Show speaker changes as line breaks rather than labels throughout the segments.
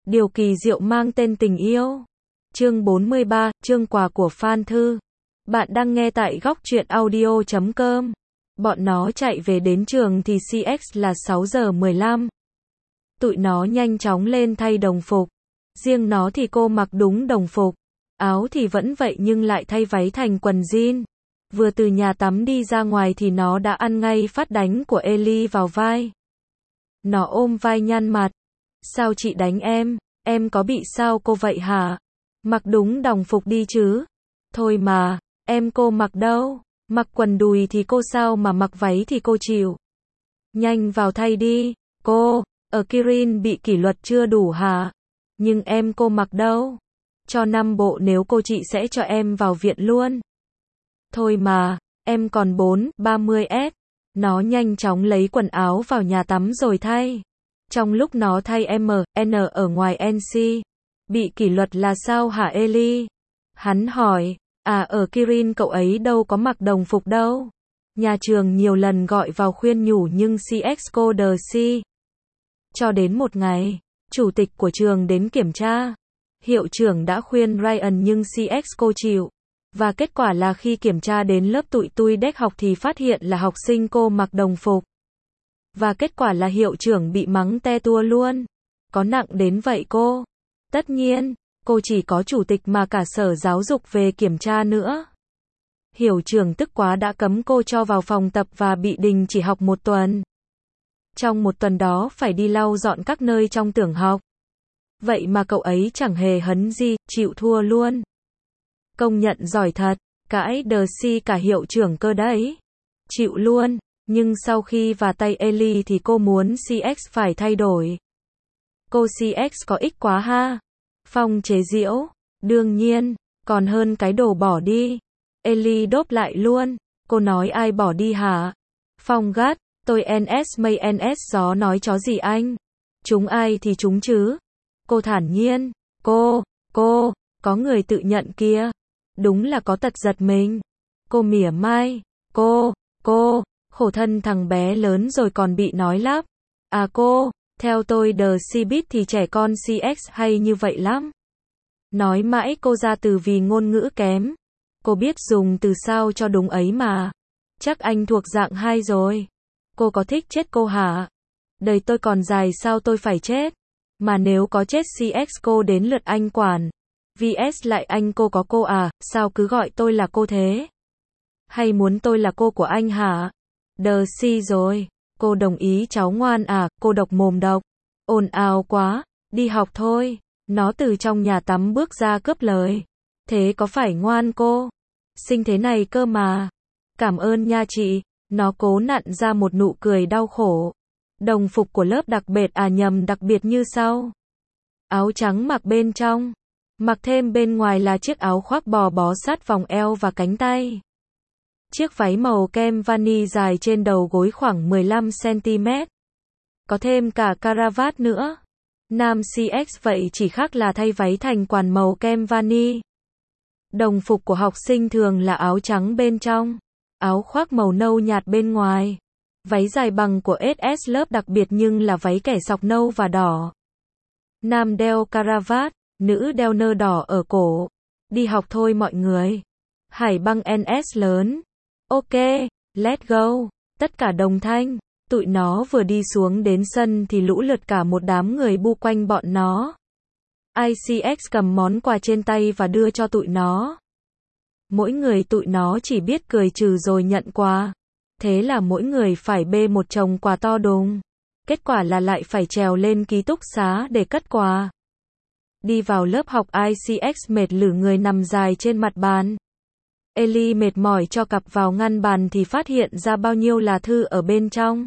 Điều kỳ diệu mang tên tình yêu. Chương 43, chương quà của fan thư. Bạn đang nghe tại góc truyện audio.com. Bọn nó chạy về đến trường thì CX là 6 giờ 15. Tụi nó nhanh chóng lên thay đồng phục. Riêng nó thì cô mặc đúng đồng phục. Áo thì vẫn vậy nhưng lại thay váy thành quần jean. Vừa từ nhà tắm đi ra ngoài thì nó đã ăn ngay phát đánh của Ellie vào vai. Nó ôm vai nhăn mặt. Sao chị đánh em có bị sao cô vậy hả? Mặc đúng đồng phục đi chứ. Thôi mà, cô mặc đâu? Mặc quần đùi thì cô sao mà mặc váy thì cô chịu. Nhanh vào thay đi, cô, ở Kirin bị kỷ luật chưa đủ hả? Nhưng cô mặc đâu? Cho 5 bộ nếu cô chị sẽ cho em vào viện luôn. Thôi mà, em còn 30S. Nó nhanh chóng lấy quần áo vào nhà tắm rồi thay. Trong lúc nó thay N ở ngoài NC. Bị kỷ luật là sao hả Ellie? Hắn hỏi, ở Kirin cậu ấy đâu có mặc đồng phục đâu. Nhà trường nhiều lần gọi vào khuyên nhủ nhưng CX cô đờ si. Cho đến một ngày, chủ tịch của trường đến kiểm tra. Hiệu trưởng đã khuyên Ryan nhưng CX cô chịu. Và kết quả là khi kiểm tra đến lớp tụi tui đếch học thì phát hiện là học sinh cô mặc đồng phục. Và kết quả là hiệu trưởng bị mắng te tua luôn. Có nặng đến vậy cô? Tất nhiên, cô chỉ có chủ tịch mà cả sở giáo dục về kiểm tra nữa. Hiệu trưởng tức quá đã cấm cô cho vào phòng tập và bị đình chỉ học 1 tuần. Trong 1 tuần đó phải đi lau dọn các nơi trong tưởng học. Vậy mà cậu ấy chẳng hề hấn gì, chịu thua luôn. Công nhận giỏi thật, cãi đờ si cả hiệu trưởng cơ đấy. Chịu luôn, nhưng sau khi vào tay Ellie thì cô muốn CX phải thay đổi. Cô CX có ích quá ha. Phong chế giễu, đương nhiên, còn hơn cái đồ bỏ đi. Ellie đốp lại luôn, cô nói ai bỏ đi hả? Phong gắt, tôi NS mây NS gió nói chó gì anh? Chúng ai thì chúng chứ? Cô thản nhiên, cô, có người tự nhận kia. Đúng là có tật giật mình. Cô mỉa mai, cô, khổ thân thằng bé lớn rồi còn bị nói lắp. Cô, theo tôi The Cbit thì trẻ con CX hay như vậy lắm. Nói mãi cô ra từ vì ngôn ngữ kém. Cô biết dùng từ sao cho đúng ấy mà. Chắc anh thuộc dạng 2 rồi. Cô có thích chết cô hả? Đời tôi còn dài sao tôi phải chết? Mà nếu có chết CX cô đến lượt anh quản. VS lại anh cô có cô sao cứ gọi tôi là cô thế? Hay muốn tôi là cô của anh hả? The C rồi. Cô đồng ý cháu ngoan cô độc mồm độc. Ồn ào quá, đi học thôi. Nó từ trong nhà tắm bước ra cướp lời. Thế có phải ngoan cô? Xinh thế này cơ mà. Cảm ơn nha chị. Nó cố nặn ra một nụ cười đau khổ. Đồng phục của lớp đặc biệt nhầm đặc biệt như sau. Áo trắng mặc bên trong. Mặc thêm bên ngoài là chiếc áo khoác bó sát vòng eo và cánh tay. Chiếc váy màu kem vani dài trên đầu gối khoảng 15cm. Có thêm cả caravat nữa. Nam CX vậy chỉ khác là thay váy thành quần màu kem vani. Đồng phục của học sinh thường là áo trắng bên trong. Áo khoác màu nâu nhạt bên ngoài. Váy dài bằng của SS lớp đặc biệt nhưng là váy kẻ sọc nâu và đỏ. Nam đeo caravat, nữ đeo nơ đỏ ở cổ. Đi học thôi mọi người. Hải băng NS lớn. Ok, let's go. Tất cả đồng thanh. Tụi nó vừa đi xuống đến sân thì lũ lượt cả một đám người bu quanh bọn nó. ICX cầm món quà trên tay và đưa cho tụi nó. Mỗi người tụi nó chỉ biết cười trừ rồi nhận quà. Thế là mỗi người phải bê một chồng quà to đùng. Kết quả là lại phải trèo lên ký túc xá để cất quà. Đi vào lớp học ICX mệt lử người nằm dài trên mặt bàn. Ellie mệt mỏi cho cặp vào ngăn bàn thì phát hiện ra bao nhiêu là thư ở bên trong.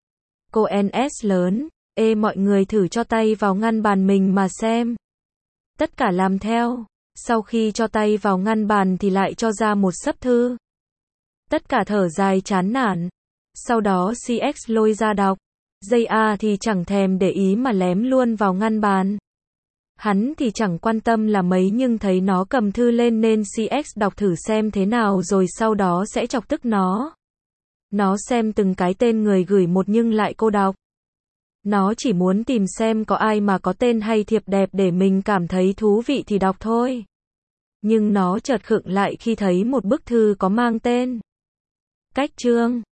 Cô NS lớn, mọi người thử cho tay vào ngăn bàn mình mà xem. Tất cả làm theo. Sau khi cho tay vào ngăn bàn thì lại cho ra một xấp thư. Tất cả thở dài chán nản. Sau đó CX lôi ra đọc. JA thì chẳng thèm để ý mà lém luôn vào ngăn bàn. Hắn thì chẳng quan tâm là mấy nhưng thấy nó cầm thư lên nên CX đọc thử xem thế nào rồi sau đó sẽ chọc tức nó. Nó xem từng cái tên người gửi một nhưng lại cô đọc. Nó chỉ muốn tìm xem có ai mà có tên hay thiệp đẹp để mình cảm thấy thú vị thì đọc thôi. Nhưng nó chợt khựng lại khi thấy một bức thư có mang tên. Cách chương